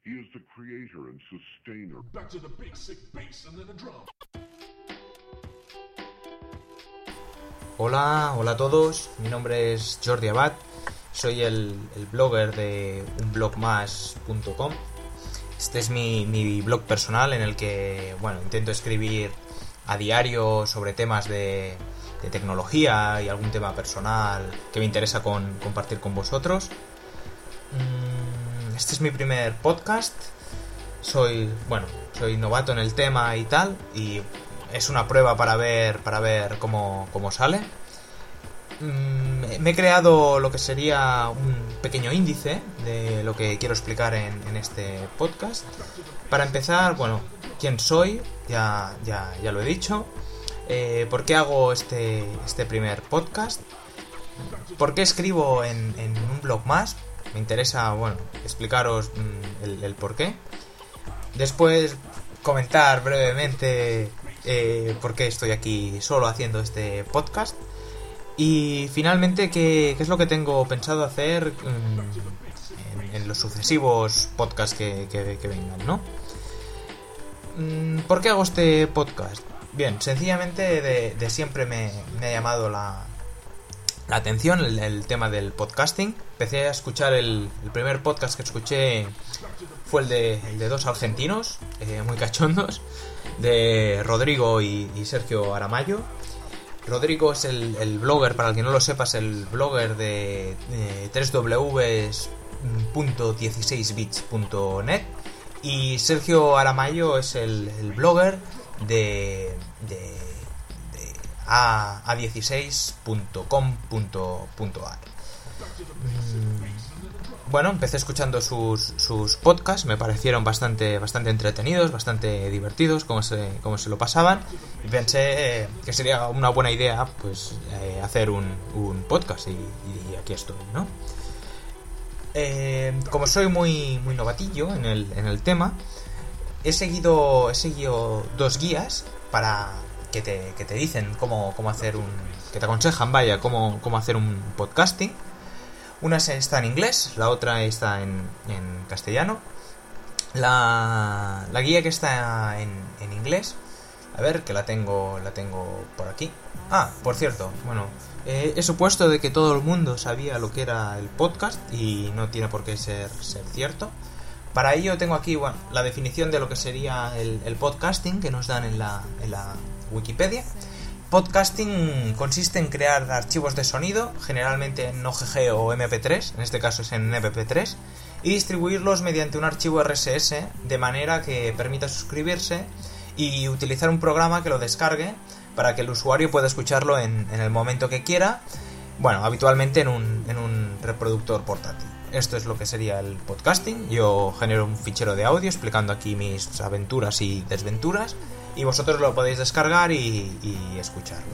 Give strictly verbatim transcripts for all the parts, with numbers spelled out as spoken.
He is the creator and sustainer. Back to the basic bass and then the drum. Hola, hola a todos, mi nombre es Jordi Abad, soy el, el blogger de un blog más punto com. Este es mi, mi blog personal en el que, bueno, intento escribir a diario sobre temas de, de tecnología y algún tema personal que me interesa con, compartir con vosotros. Este es mi primer podcast, soy, bueno, soy novato en el tema y tal, y es una prueba para ver, para ver cómo, cómo sale. Me he creado lo que sería un pequeño índice de lo que quiero explicar en, en este podcast. Para empezar, bueno, quién soy, ya, ya, ya lo he dicho. Eh, ¿Por qué hago este, este primer podcast? ¿Por qué escribo en, en un blog más? Me interesa, bueno, explicaros mmm, el, el por qué. Después comentar brevemente eh, por qué estoy aquí solo haciendo este podcast. Y finalmente qué, qué es lo que tengo pensado hacer mmm, en, en los sucesivos podcasts que, que, que vengan, ¿no? Mm, ¿Por qué hago este podcast? Bien, sencillamente de, de siempre me, me ha llamado la... La atención, el, el tema del podcasting. Empecé a escuchar el, el primer podcast que escuché fue el de, el de dos argentinos, eh, muy cachondos, de Rodrigo y, y Sergio Aramayo. Rodrigo es el, el blogger, para el que no lo sepa, es el blogger de, de doble u doble u doble u punto dieciséis bits punto net, y Sergio Aramayo es el, el blogger de... de a dieciséis punto com punto a r. Bueno, empecé escuchando sus, sus podcasts, me parecieron bastante bastante entretenidos, bastante divertidos, como se, como se lo pasaban, y pensé que sería una buena idea pues eh, hacer un, un podcast, y, y aquí estoy, ¿no? Eh, como soy muy muy novatillo en el, en el tema, he seguido, he seguido dos guías para... Que te, que te dicen cómo, cómo hacer un... que te aconsejan, vaya, cómo, cómo hacer un podcasting. Una está en inglés, la otra está en, en castellano. La, la guía que está en, en inglés, a ver, que la tengo, la tengo por aquí. Ah, por cierto, bueno, eh, he supuesto de que todo el mundo sabía lo que era el podcast, y no tiene por qué ser, ser cierto. Para ello tengo aquí, bueno, la definición de lo que sería el, el podcasting que nos dan en la, en la Wikipedia. Podcasting consiste en crear archivos de sonido, generalmente en O G G o M P tres, en este caso es en M P tres, y distribuirlos mediante un archivo R S S de manera que permita suscribirse y utilizar un programa que lo descargue para que el usuario pueda escucharlo en, en el momento que quiera, bueno, habitualmente en un, en un reproductor portátil. Esto es lo que sería el podcasting. Yo genero un fichero de audio explicando aquí mis aventuras y desventuras, y vosotros lo podéis descargar y, y escucharlo.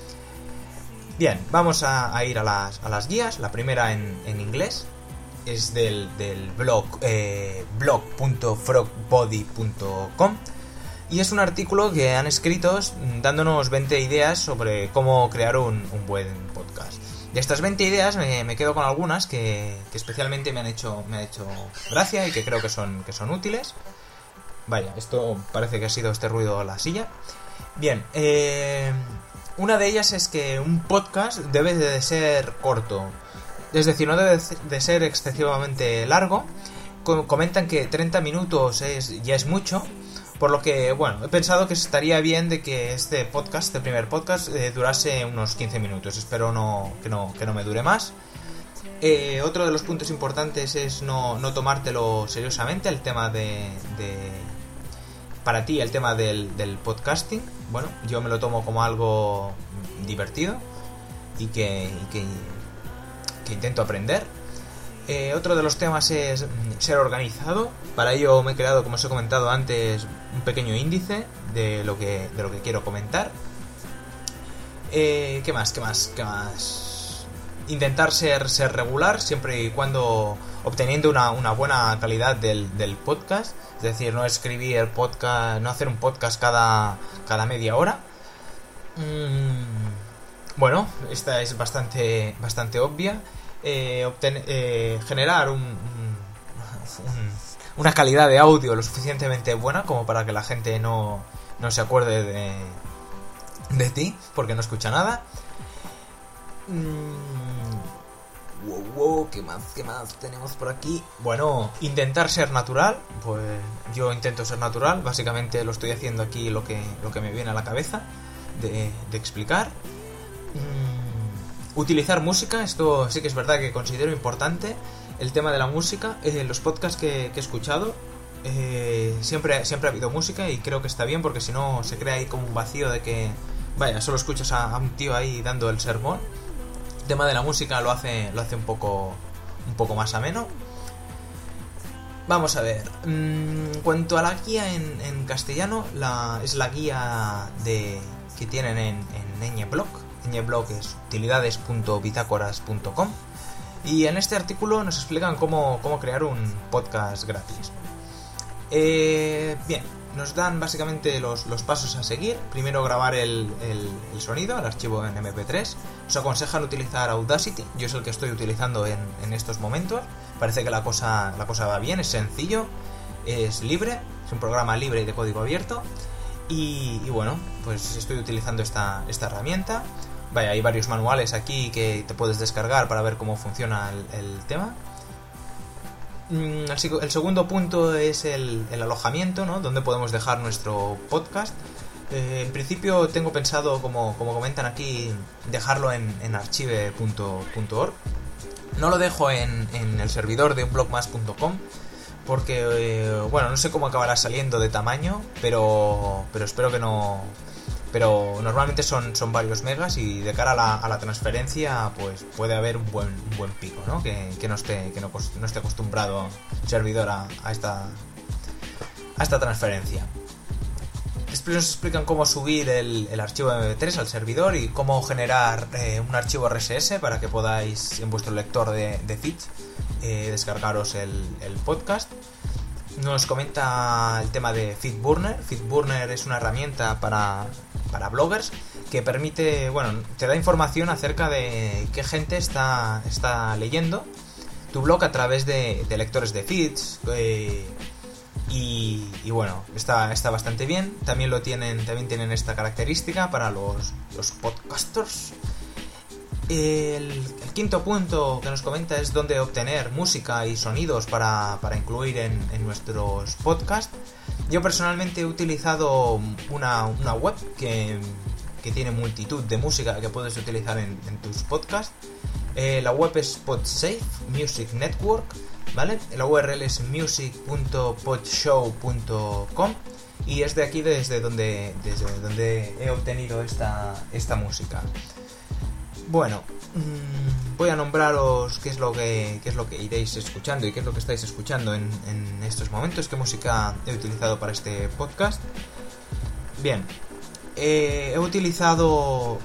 Bien, vamos a, a ir a las, a las guías. La primera en, en inglés es del, del blog eh, blog punto frogbody punto com, y es un artículo que han escrito dándonos veinte ideas sobre cómo crear un, un buen podcast. De estas veinte ideas me, me quedo con algunas que, que especialmente me han hecho me han hecho gracia y que creo que son que son útiles. Vaya, esto parece que ha sido este ruido a la silla. Bien, eh, una de ellas es que un podcast debe de ser corto, es decir, no debe de ser excesivamente largo. Comentan que treinta minutos es, ya es mucho, por lo que, bueno, he pensado que estaría bien de que este podcast, este primer podcast, eh, durase unos quince minutos. Espero no que no que no me dure más. Eh, otro de los puntos importantes es no, no tomártelo seriosamente, el tema de, de... Para ti, el tema del, del podcasting. Bueno, yo me lo tomo como algo divertido y que, y que, que intento aprender. Eh, otro de los temas es ser organizado. Para ello me he creado, como os he comentado antes, un pequeño índice de lo que, de lo que quiero comentar. Eh, ¿Qué más? ¿Qué más? ¿Qué más? Intentar ser, ser regular, siempre y cuando obteniendo una, una buena calidad del, del podcast. Es decir, no escribir podcast, no hacer un podcast cada, cada media hora. Mm, bueno, esta es bastante, bastante obvia. Eh, obten- eh, generar un, un, un una calidad de audio lo suficientemente buena como para que la gente no, no se acuerde de, de ti, porque no escucha nada. Mm, wow, wow, ¿qué más, qué más tenemos por aquí? Bueno, intentar ser natural, pues yo intento ser natural, básicamente lo estoy haciendo aquí lo que, lo que me viene a la cabeza de, de explicar. Mm, utilizar música, esto sí que es verdad que considero importante. El tema de la música, eh, los podcasts que, que he escuchado, eh, siempre, siempre ha habido música y creo que está bien, porque si no se crea ahí como un vacío de que, vaya, solo escuchas a, a un tío ahí dando el sermón. El tema de la música lo hace, lo hace un poco, un poco más ameno. Vamos a ver, en cuanto a la guía en, en castellano, la, es la guía de que tienen en, en Ñeblog. Ñeblog es utilidades punto bitácoras punto com. Y en este artículo nos explican cómo, cómo crear un podcast gratis. Eh, bien, nos dan básicamente los, los pasos a seguir. Primero grabar el, el, el sonido, el archivo en eme pe tres. Os aconsejan utilizar Audacity, yo es el que estoy utilizando en, en estos momentos. Parece que la cosa, la cosa va bien, es sencillo, es libre, es un programa libre y de código abierto. Y, y bueno, pues estoy utilizando esta, esta herramienta. Vaya, hay varios manuales aquí que te puedes descargar para ver cómo funciona el, el tema. El, el segundo punto es el, el alojamiento, ¿no? Donde podemos dejar nuestro podcast. Eh, en principio tengo pensado, como, como comentan aquí, dejarlo en, en archive punto org. No lo dejo en, en el servidor de un blog más punto com porque, eh, bueno, no sé cómo acabará saliendo de tamaño, pero, pero espero que no... Pero normalmente son, son varios megas y de cara a la, a la transferencia pues puede haber un buen, un buen pico, ¿no? Que, que, no, esté, que no, no esté acostumbrado el servidor a, a, esta, a esta transferencia. Después nos explican cómo subir el, el archivo eme pe tres al servidor y cómo generar eh, un archivo erre ese ese para que podáis en vuestro lector de, de feeds eh, descargaros el, el podcast. Nos comenta el tema de FeedBurner. FeedBurner es una herramienta para, para bloggers que permite, bueno, te da información acerca de qué gente está, está leyendo tu blog a través de, de lectores de feeds. Eh, y, y bueno, está, está bastante bien. También lo tienen, también tienen esta característica para los, los podcasters. El, el quinto punto que nos comenta es dónde obtener música y sonidos para, para incluir en, en nuestros podcasts. Yo personalmente he utilizado una, una web que, que tiene multitud de música que puedes utilizar en, en tus podcasts. Eh, la web es Podsafe Music Network, ¿vale? La U R L es music punto podshow punto com y es de aquí desde donde, desde donde he obtenido esta, esta música. Bueno, mmm, voy a nombraros qué es lo que qué es lo que iréis escuchando y qué es lo que estáis escuchando en, en estos momentos, qué música he utilizado para este podcast. Bien, eh, he utilizado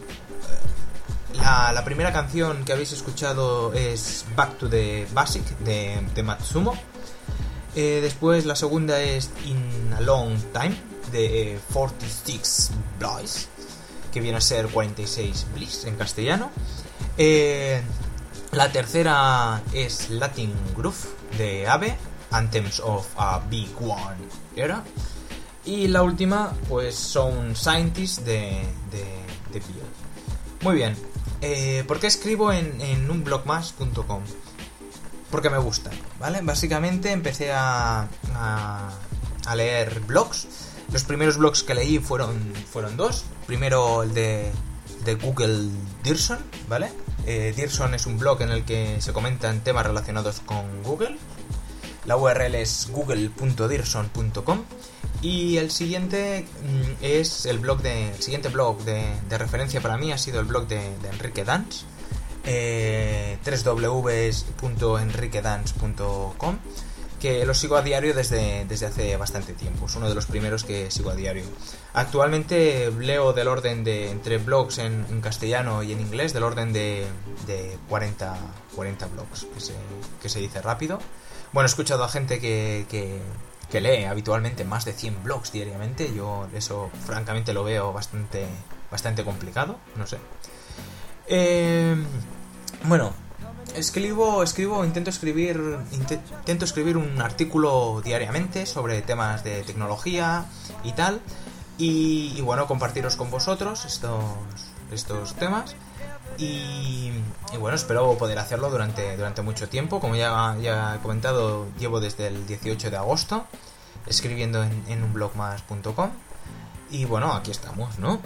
la, la primera canción que habéis escuchado es Back to the Basic de, de Matsumo. Eh, después la segunda es In a Long Time de cuarenta y seis Bliss, que viene a ser cuarenta y seis Bliss en castellano. Eh, la tercera es Latin Groove de Ave, Anthems of a Big One Era. Y la última, pues, son Scientists de, de, de Pio. Muy bien. Eh, ¿Por qué escribo en, en un blog más punto com? Porque me gusta, ¿vale? Básicamente empecé a, a, a leer blogs. Los primeros blogs que leí fueron, fueron dos. Primero el de, de Google Dearson, ¿vale? Eh, Dearson es un blog en el que se comentan temas relacionados con Google. La U R L es google punto dearson punto com. Y el siguiente mm, es el blog de. El siguiente blog de, de referencia para mí ha sido el blog de, de Enrique Dans. Eh, doble u doble u doble u punto enrique dans punto com, que lo sigo a diario desde, desde hace bastante tiempo. Es uno de los primeros que sigo a diario. Actualmente leo del orden de, entre blogs en, en castellano y en inglés, del orden de, de cuarenta, cuarenta blogs, que se, que se dice rápido. Bueno, he escuchado a gente que, que, que lee habitualmente más de cien blogs diariamente. Yo eso francamente lo veo bastante, bastante complicado, no sé. Eh, bueno, escribo, escribo, intento escribir, int- intento escribir un artículo diariamente sobre temas de tecnología y tal, y, y bueno, compartiros con vosotros estos, estos temas. Y, y bueno, espero poder hacerlo durante, durante mucho tiempo. Como ya, ya he comentado, llevo desde el dieciocho de agosto escribiendo en, en un blog más punto com. Y bueno, aquí estamos, ¿no?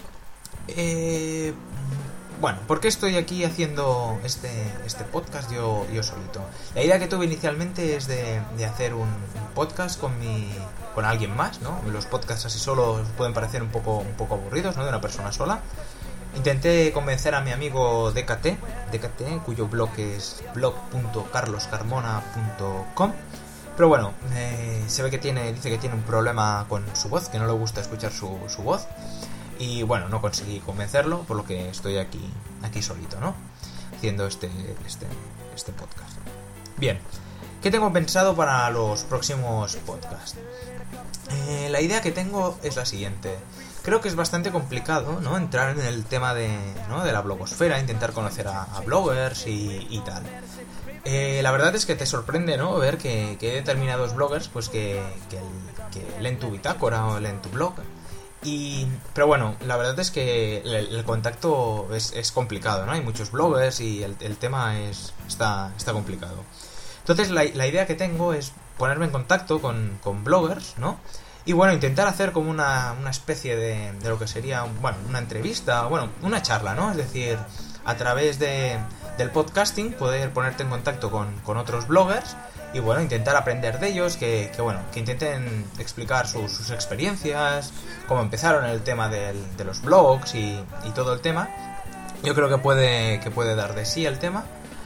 Eh, bueno, ¿por qué estoy aquí haciendo este, este podcast yo, yo solito? La idea que tuve inicialmente es de, de hacer un, un podcast con mi con alguien más, ¿no? Los podcasts así solos pueden parecer un poco, un poco aburridos, ¿no? De una persona sola. Intenté convencer a mi amigo D K T, D K T, cuyo blog es blog punto carlos carmona punto com. Pero bueno, eh, se ve que tiene, dice que tiene un problema con su voz, que no le gusta escuchar su, su voz. Y bueno, no conseguí convencerlo, por lo que estoy aquí, aquí solito, ¿no? Haciendo este, este, este podcast. Bien, ¿qué tengo pensado para los próximos podcasts? Eh, la idea que tengo es la siguiente. Creo que es bastante complicado, ¿no? Entrar en el tema de, ¿no? de la blogosfera, intentar conocer a, a bloggers y, y tal. Eh, la verdad es que te sorprende, ¿no? Ver que, que hay determinados bloggers pues que, que, el, que leen tu bitácora o leen tu blog. Y, pero bueno, la verdad es que el, el contacto es, es complicado, ¿no? Hay muchos bloggers y el, el tema es está, está complicado. Entonces la, la idea que tengo es ponerme en contacto con, con bloggers, ¿no? Y bueno, intentar hacer como una, una especie de, de lo que sería, bueno, una entrevista, bueno, una charla, ¿no? Es decir, a través de, del podcasting poder ponerte en contacto con, con otros bloggers y bueno, intentar aprender de ellos, que, que bueno, que intenten explicar sus, sus experiencias, cómo empezaron el tema del, de los blogs y, y todo el tema. Yo creo que puede, que puede dar de sí el tema.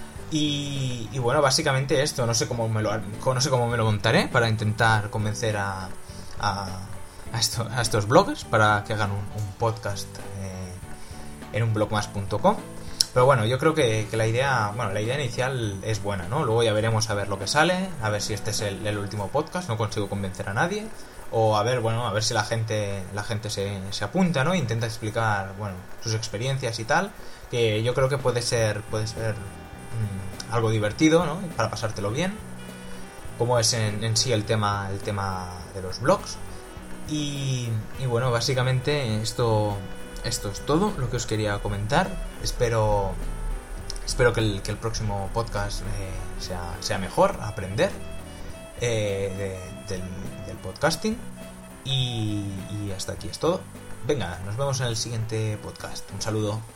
Y, y bueno, básicamente esto, no sé cómo me lo, no sé cómo me lo montaré para intentar convencer a... A, a, esto, a estos bloggers para que hagan un, un podcast eh, en un blog más punto com. Pero bueno, yo creo que, que la idea, bueno, la idea inicial es buena, ¿no? Luego ya veremos a ver lo que sale, a ver si este es el, el último podcast, no consigo convencer a nadie, o a ver, bueno, a ver si la gente la gente se, se apunta, ¿no? Intenta explicar, bueno, sus experiencias y tal, que yo creo que puede ser puede ser mmm, algo divertido, ¿no? Para pasártelo bien. Como es en, en sí el tema el tema de los blogs. Y, y bueno, básicamente esto esto es todo lo que os quería comentar. Espero espero que el, que el próximo podcast eh, sea, sea mejor, aprender eh, de, del, del podcasting. Y, y hasta aquí es todo. Venga, nos vemos en el siguiente podcast. Un saludo.